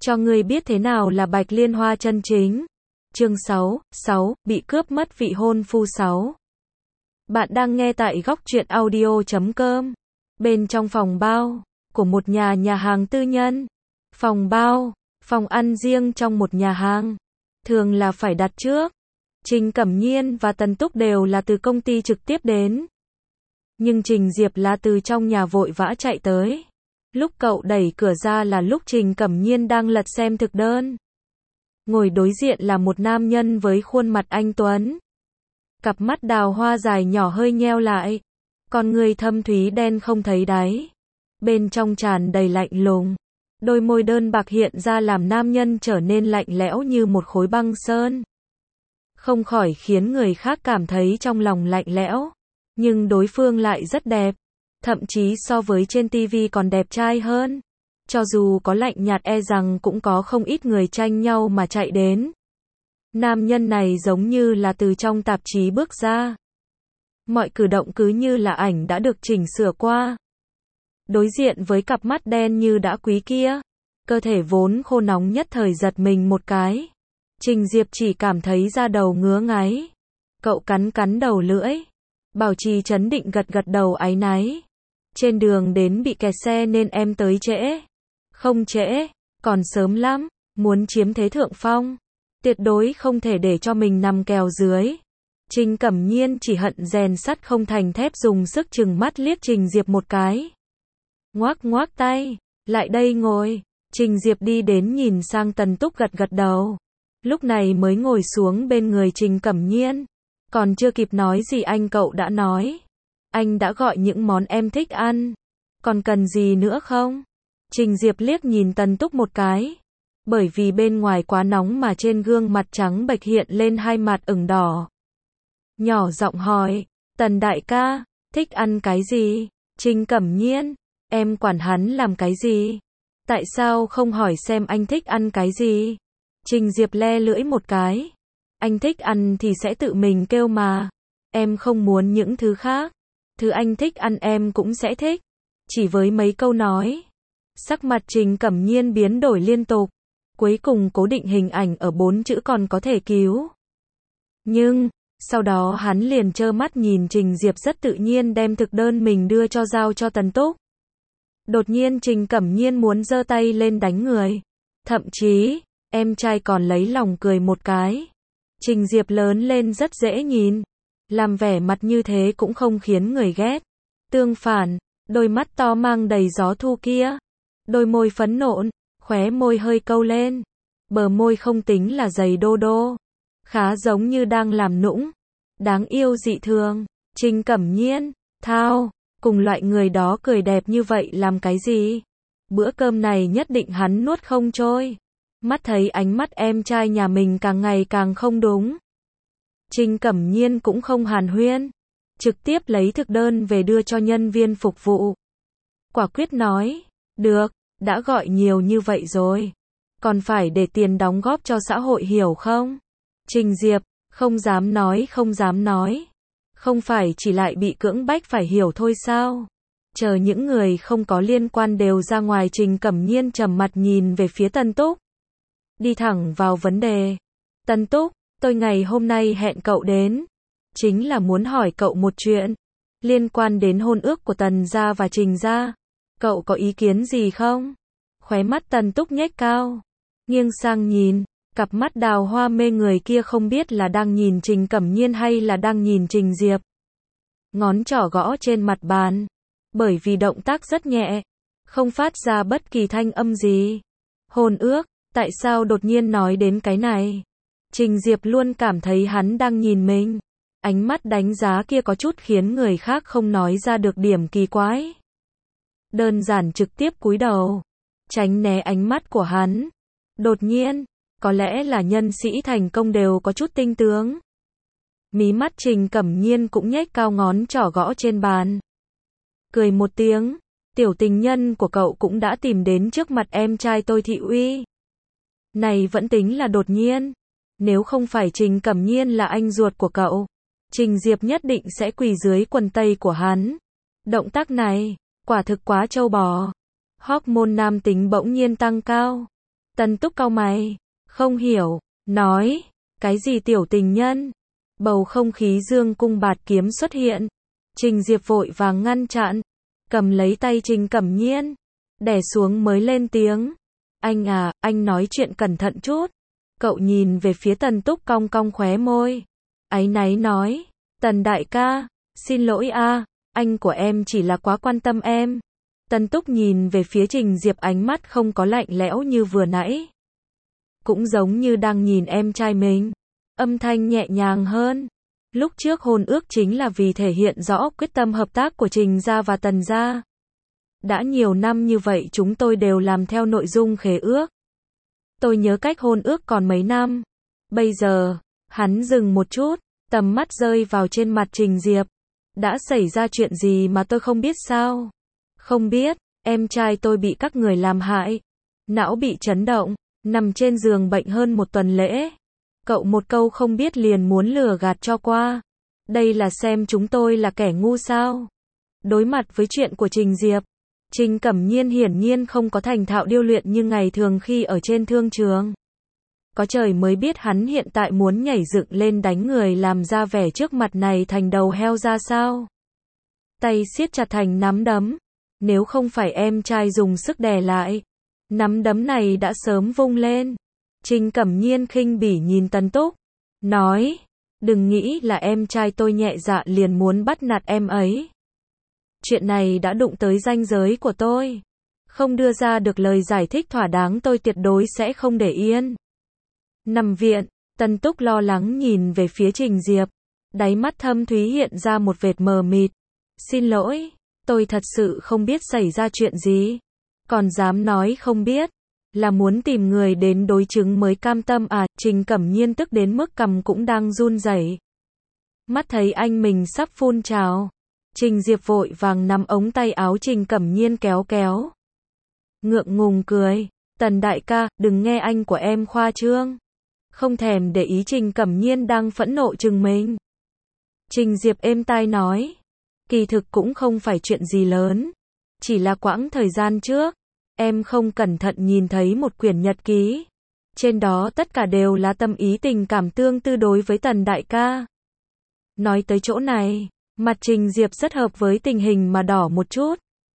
Cho ngươi biết thế nào là Bạch Liên Hoa chân chính. Chương 6, bị cướp mất vị hôn phu 6. Bạn đang nghe tại góc truyện audio.com. Bên trong phòng bao của một nhà hàng tư nhân. Phòng bao, phòng ăn riêng trong một nhà hàng, thường là phải đặt trước. Trình Cẩm Nhiên và Tần Túc đều là từ công ty trực tiếp đến. Nhưng Trình Diệp là từ trong nhà vội vã chạy tới. Lúc cậu đẩy cửa ra là lúc Trình Cẩm Nhiên đang lật xem thực đơn. Ngồi đối diện là một nam nhân với khuôn mặt anh tuấn. Cặp mắt đào hoa dài nhỏ hơi nheo lại. Con người thâm thúy đen không thấy đáy. Bên trong tràn đầy lạnh lùng. Đôi môi đơn bạc hiện ra làm nam nhân trở nên lạnh lẽo như một khối băng sơn. Không khỏi khiến người khác cảm thấy trong lòng lạnh lẽo. Nhưng đối phương lại rất đẹp. Thậm chí so với trên TV còn đẹp trai hơn. Cho dù có lạnh nhạt e rằng cũng có không ít người tranh nhau mà chạy đến. Nam nhân này giống như là từ trong tạp chí bước ra. Mọi cử động cứ như là ảnh đã được chỉnh sửa qua. Đối diện với cặp mắt đen như đã quý kia, cơ thể vốn khô nóng nhất thời giật mình một cái. Trình Diệp chỉ cảm thấy da đầu ngứa ngáy. Cậu cắn đầu lưỡi. Bảo trì trấn định gật đầu áy náy. Trên đường đến bị kẹt xe nên em tới trễ. Không trễ, còn sớm lắm, muốn chiếm thế thượng phong. Tuyệt đối không thể để cho mình nằm kèo dưới. Trình Cẩm Nhiên chỉ hận rèn sắt không thành thép, dùng sức trừng mắt liếc Trình Diệp một cái. Ngoác tay, lại đây ngồi. Trình Diệp đi đến nhìn sang Tần Túc gật đầu. Lúc này mới ngồi xuống bên người Trình Cẩm Nhiên. Còn chưa kịp nói gì anh cậu đã nói. Anh đã gọi những món em thích ăn. Còn cần gì nữa không? Trình Diệp liếc nhìn Tần Túc một cái. Bởi vì bên ngoài quá nóng mà trên gương mặt trắng bệch hiện lên hai mặt ửng đỏ. Nhỏ giọng hỏi, Tần đại ca, thích ăn cái gì? Trình Cẩm Nhiên, em quản hắn làm cái gì? Tại sao không hỏi xem anh thích ăn cái gì? Trình Diệp le lưỡi một cái. Anh thích ăn thì sẽ tự mình kêu mà. Em không muốn những thứ khác. Thứ anh thích ăn em cũng sẽ thích. Chỉ với mấy câu nói. Sắc mặt Trình Cẩm Nhiên biến đổi liên tục. Cuối cùng cố định hình ảnh ở 4 chữ còn có thể cứu. Nhưng, sau đó hắn liền trơ mắt nhìn Trình Diệp rất tự nhiên đem thực đơn mình đưa cho giao cho Tần Túc. Đột nhiên Trình Cẩm Nhiên muốn giơ tay lên đánh người. Thậm chí, em trai còn lấy lòng cười một cái. Trình Diệp lớn lên rất dễ nhìn. Làm vẻ mặt như thế cũng không khiến người ghét. Tương phản, đôi mắt to mang đầy gió thu kia. Đôi môi phấn nộn, khóe môi hơi câu lên. Bờ môi không tính là dày đô đô. Khá giống như đang làm nũng. Đáng yêu dị thường. Trình Cẩm Nhiên, thao, cùng loại người đó cười đẹp như vậy làm cái gì? Bữa cơm này nhất định hắn nuốt không trôi. Mắt thấy ánh mắt em trai nhà mình càng ngày càng không đúng. Trình Cẩm Nhiên cũng không hàn huyên. Trực tiếp lấy thực đơn về đưa cho nhân viên phục vụ. Quả quyết nói, được, đã gọi nhiều như vậy rồi. Còn phải để tiền đóng góp cho xã hội hiểu không? Trình Diệp, không dám nói. Không phải chỉ lại bị cưỡng bách phải hiểu thôi sao? Chờ những người không có liên quan đều ra ngoài. Trình Cẩm Nhiên trầm mặt nhìn về phía Tần Túc. Đi thẳng vào vấn đề. Tần Túc, tôi ngày hôm nay hẹn cậu đến. Chính là muốn hỏi cậu một chuyện. Liên quan đến hôn ước của Tần gia và Trình gia. Cậu có ý kiến gì không? Khóe mắt Tần Túc nhếch cao. Nghiêng sang nhìn. Cặp mắt đào hoa mê người kia không biết là đang nhìn Trình Cẩm Nhiên hay là đang nhìn Trình Diệp. Ngón trỏ gõ trên mặt bàn. Bởi vì động tác rất nhẹ. Không phát ra bất kỳ thanh âm gì. Hôn ước, tại sao đột nhiên nói đến cái này? Trình Diệp luôn cảm thấy hắn đang nhìn mình. Ánh mắt đánh giá kia có chút khiến người khác không nói ra được điểm kỳ quái. Đơn giản trực tiếp cúi đầu. Tránh né ánh mắt của hắn. Đột nhiên, có lẽ là nhân sĩ thành công đều có chút tinh tướng. Mí mắt Trình Cẩm Nhiên cũng nhếch cao, ngón trỏ gõ trên bàn. Cười một tiếng, tiểu tình nhân của cậu cũng đã tìm đến trước mặt em trai tôi thị uy. Này vẫn tính là đột nhiên. Nếu không phải Trình Cẩm Nhiên là anh ruột của cậu, Trình Diệp nhất định sẽ quỳ dưới quần tây của hắn. Động tác này, quả thực quá trâu bò. Hormone nam tính bỗng nhiên tăng cao. Tân Túc cau mày, không hiểu, nói, cái gì tiểu tình nhân? Bầu không khí dương cung bạt kiếm xuất hiện. Trình Diệp vội vàng ngăn chặn, cầm lấy tay Trình Cẩm Nhiên, đè xuống mới lên tiếng. Anh à, anh nói chuyện cẩn thận chút. Cậu nhìn về phía Tần Túc cong cong khóe môi. Áy náy nói, Tần đại ca, xin lỗi a, anh của em chỉ là quá quan tâm em. Tần Túc nhìn về phía Trình Diệp, ánh mắt không có lạnh lẽo như vừa nãy. Cũng giống như đang nhìn em trai mình. Âm thanh nhẹ nhàng hơn. Lúc trước hôn ước chính là vì thể hiện rõ quyết tâm hợp tác của Trình gia và Tần gia. Đã nhiều năm như vậy chúng tôi đều làm theo nội dung khế ước. Tôi nhớ cách hôn ước còn mấy năm. Bây giờ, hắn dừng một chút, tầm mắt rơi vào trên mặt Trình Diệp. Đã xảy ra chuyện gì mà tôi không biết sao? Không biết, em trai tôi bị các người làm hại. Não bị chấn động, nằm trên giường bệnh hơn một tuần lễ. Cậu một câu không biết liền muốn lừa gạt cho qua. Đây là xem chúng tôi là kẻ ngu sao? Đối mặt với chuyện của Trình Diệp, Trình Cẩm Nhiên hiển nhiên không có thành thạo điêu luyện như ngày thường khi ở trên thương trường. Có trời mới biết hắn hiện tại muốn nhảy dựng lên đánh người làm ra vẻ trước mặt này thành đầu heo ra sao. Tay siết chặt thành nắm đấm. Nếu không phải em trai dùng sức đè lại, nắm đấm này đã sớm vung lên. Trình Cẩm Nhiên khinh bỉ nhìn Tần Túc, nói, đừng nghĩ là em trai tôi nhẹ dạ liền muốn bắt nạt em ấy. Chuyện này đã đụng tới ranh giới của tôi. Không đưa ra được lời giải thích thỏa đáng tôi tuyệt đối sẽ không để yên. Nằm viện, Tần Túc lo lắng nhìn về phía Trình Diệp. Đáy mắt thâm thúy hiện ra một vệt mờ mịt. Xin lỗi, tôi thật sự không biết xảy ra chuyện gì. Còn dám nói không biết. Là muốn tìm người đến đối chứng mới cam tâm à? Trình Cẩm Nhiên tức đến mức cằm cũng đang run rẩy. Mắt thấy anh mình sắp phun trào. Trình Diệp vội vàng nắm ống tay áo Trình Cẩm Nhiên kéo kéo. Ngượng ngùng cười. Tần đại ca, đừng nghe anh của em khoa trương. Không thèm để ý Trình Cẩm Nhiên đang phẫn nộ chừng mình. Trình Diệp êm tai nói. Kỳ thực cũng không phải chuyện gì lớn. Chỉ là quãng thời gian trước. Em không cẩn thận nhìn thấy một quyển nhật ký. Trên đó tất cả đều là tâm ý tình cảm tương tư đối với Tần đại ca. Nói tới chỗ này, mặt Trình Diệp rất hợp với tình hình mà đỏ một chút.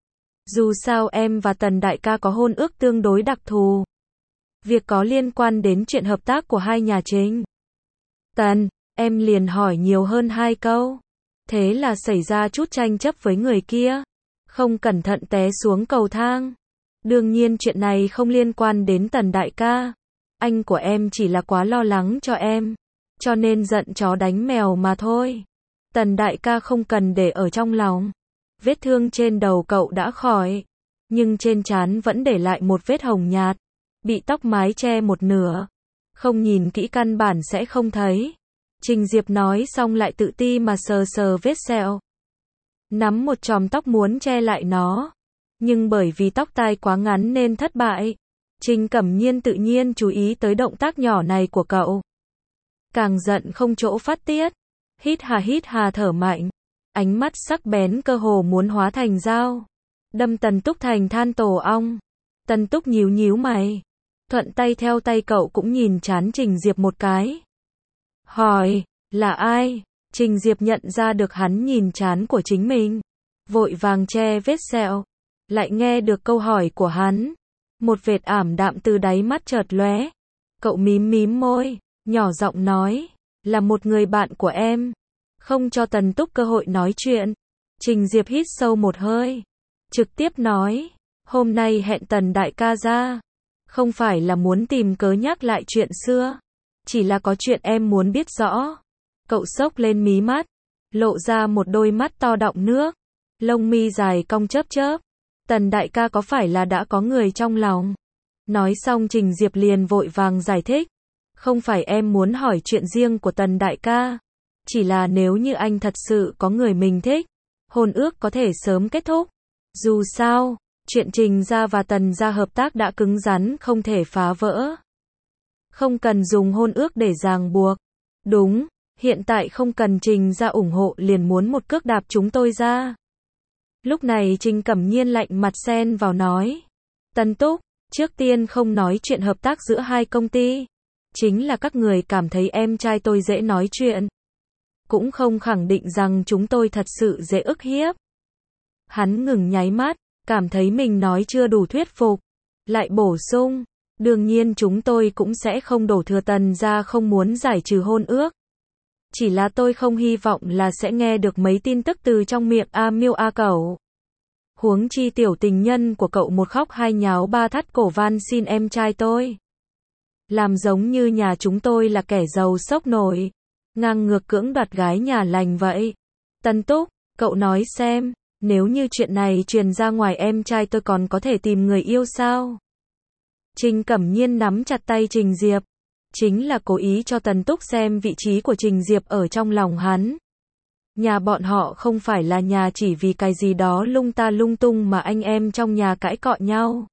Dù sao em và Tần đại ca có hôn ước tương đối đặc thù. Việc có liên quan đến chuyện hợp tác của hai nhà Trình Tần, em liền hỏi nhiều hơn 2 câu. Thế là xảy ra chút tranh chấp với người kia. Không cẩn thận té xuống cầu thang. Đương nhiên chuyện này không liên quan đến Tần đại ca. Anh của em chỉ là quá lo lắng cho em. Cho nên giận chó đánh mèo mà thôi. Tần đại ca không cần để ở trong lòng. Vết thương trên đầu cậu đã khỏi. Nhưng trên trán vẫn để lại một vết hồng nhạt. Bị tóc mái che một nửa. Không nhìn kỹ căn bản sẽ không thấy. Trình Diệp nói xong lại tự ti mà sờ sờ vết sẹo. Nắm một chòm tóc muốn che lại nó. Nhưng bởi vì tóc tai quá ngắn nên thất bại. Trình Cẩm Nhiên tự nhiên chú ý tới động tác nhỏ này của cậu. Càng giận không chỗ phát tiết. Hít hà thở mạnh. Ánh mắt sắc bén cơ hồ muốn hóa thành dao. Đâm Tần Túc thành than tổ ong. Tần Túc nhíu nhíu mày. Thuận tay theo tay cậu cũng nhìn trán Trình Diệp một cái. Hỏi, là ai? Trình Diệp nhận ra được hắn nhìn trán của chính mình. Vội vàng che vết sẹo. Lại nghe được câu hỏi của hắn. Một vệt ảm đạm từ đáy mắt chợt lóe. Cậu mím môi, nhỏ giọng nói, là một người bạn của em. Không cho Tần Túc cơ hội nói chuyện. Trình Diệp hít sâu một hơi. Trực tiếp nói, hôm nay hẹn Tần đại ca ra. Không phải là muốn tìm cớ nhắc lại chuyện xưa. Chỉ là có chuyện em muốn biết rõ. Cậu xốc lên mí mắt. Lộ ra một đôi mắt to đọng nước. Lông mi dài cong chớp chớp. Tần đại ca có phải là đã có người trong lòng? Nói xong Trình Diệp liền vội vàng giải thích. Không phải em muốn hỏi chuyện riêng của Tần đại ca. Chỉ là nếu như anh thật sự có người mình thích, hôn ước có thể sớm kết thúc. Dù sao, chuyện Trình gia và Tần gia hợp tác đã cứng rắn không thể phá vỡ. Không cần dùng hôn ước để ràng buộc. Đúng, hiện tại không cần Trình gia ủng hộ liền muốn một cước đạp chúng tôi ra. Lúc này Trình Cẩm Nhiên lạnh mặt xen vào nói. Tần Túc, Trước tiên không nói chuyện hợp tác giữa hai công ty. Chính là các người cảm thấy em trai tôi dễ nói chuyện. Cũng không khẳng định rằng chúng tôi thật sự dễ ức hiếp. Hắn ngừng nháy mắt, cảm thấy mình nói chưa đủ thuyết phục. Lại bổ sung, đương nhiên chúng tôi cũng sẽ không đổ thừa Tần ra không muốn giải trừ hôn ước. Chỉ là tôi không hy vọng là sẽ nghe được mấy tin tức từ trong miệng A Miêu A Cẩu. Huống chi tiểu tình nhân của cậu một khóc hai nháo ba thắt cổ van xin em trai tôi. Làm giống như nhà chúng tôi là kẻ giàu sốc nổi, ngang ngược cưỡng đoạt gái nhà lành vậy. Tân Túc, cậu nói xem, nếu như chuyện này truyền ra ngoài em trai tôi còn có thể tìm người yêu sao? Trình Cẩm Nhiên nắm chặt tay Trình Diệp. Chính là cố ý cho Tần Túc xem vị trí của Trình Diệp ở trong lòng hắn. Nhà bọn họ không phải là nhà chỉ vì cái gì đó lung ta lung tung mà anh em trong nhà cãi cọ nhau.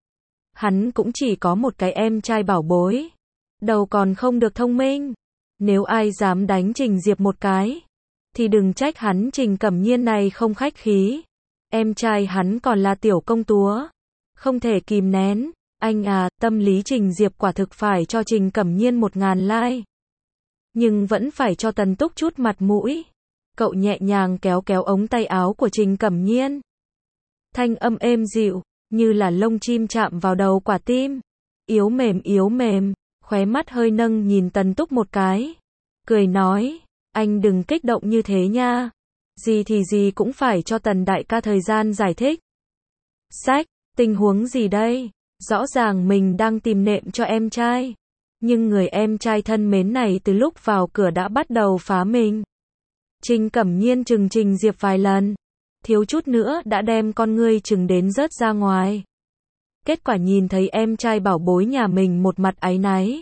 Hắn cũng chỉ có một cái em trai bảo bối. Đầu còn không được thông minh. Nếu ai dám đánh Trình Diệp một cái, thì đừng trách hắn Trình Cẩm Nhiên này không khách khí. Em trai hắn còn là tiểu công chúa. Không thể kìm nén. Anh à, tâm lý Trình Diệp quả thực phải cho Trình Cẩm Nhiên 1000 like. Nhưng vẫn phải cho Tần Túc chút mặt mũi. Cậu nhẹ nhàng kéo kéo ống tay áo của Trình Cẩm Nhiên. Thanh âm êm dịu, như là lông chim chạm vào đầu quả tim. Yếu mềm, khóe mắt hơi nâng nhìn Tần Túc một cái. Cười nói, anh đừng kích động như thế nha. Gì thì gì cũng phải cho Tần đại ca thời gian giải thích. Sách, tình huống gì đây? Rõ ràng mình đang tìm nệm cho em trai. Nhưng người em trai thân mến này từ lúc vào cửa đã bắt đầu phá mình. Trình Cẩm Nhiên chừng Trình Diệp vài lần. Thiếu chút nữa đã đem con ngươi chừng đến rớt ra ngoài. Kết quả nhìn thấy em trai bảo bối nhà mình một mặt áy náy.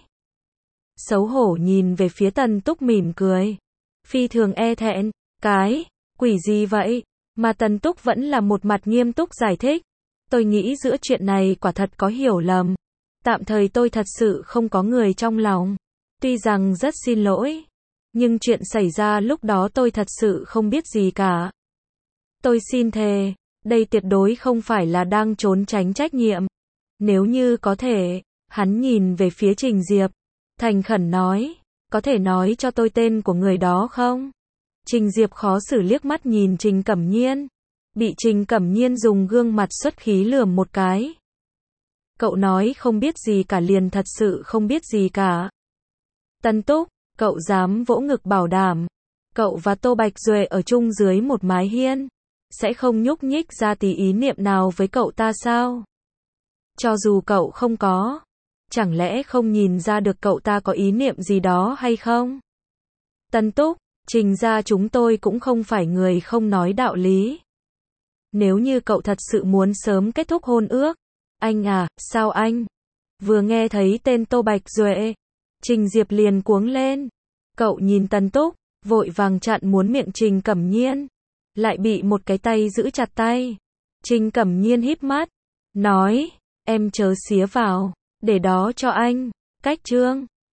Xấu hổ nhìn về phía Tần Túc mỉm cười. Phi thường e thẹn. Cái, quỷ gì vậy? Mà Tần Túc vẫn là một mặt nghiêm túc giải thích. Tôi nghĩ giữa chuyện này quả thật có hiểu lầm. Tạm thời tôi thật sự không có người trong lòng. Tuy rằng rất xin lỗi. Nhưng chuyện xảy ra lúc đó tôi thật sự không biết gì cả. Tôi xin thề, đây tuyệt đối không phải là đang trốn tránh trách nhiệm. Nếu như có thể, hắn nhìn về phía Trình Diệp. Thành khẩn nói, có thể nói cho tôi tên của người đó không? Trình Diệp khó xử liếc mắt nhìn Trình Cẩm Nhiên. Bị Trình Cẩm Nhiên dùng gương mặt xuất khí lườm một cái. Cậu nói không biết gì cả liền thật sự không biết gì cả. Tần Túc, cậu dám vỗ ngực bảo đảm. Cậu và Tô Bạch Duệ ở chung dưới một mái hiên. Sẽ không nhúc nhích ra tí ý niệm nào với cậu ta sao? Cho dù cậu không có. Chẳng lẽ không nhìn ra được cậu ta có ý niệm gì đó hay không? Tần Túc, Trình ra chúng tôi cũng không phải người không nói đạo lý. Nếu như cậu thật sự muốn sớm kết thúc hôn ước. Anh à, sao anh? Vừa nghe thấy tên Tô Bạch Duệ, Trình Diệp liền cuống lên. Cậu nhìn Tần Túc, vội vàng chặn muốn miệng Trình Cẩm Nhiên. Lại bị một cái tay giữ chặt tay. Trình Cẩm Nhiên híp mắt. Nói, em chớ xía vào. Để đó cho anh. Cách chương.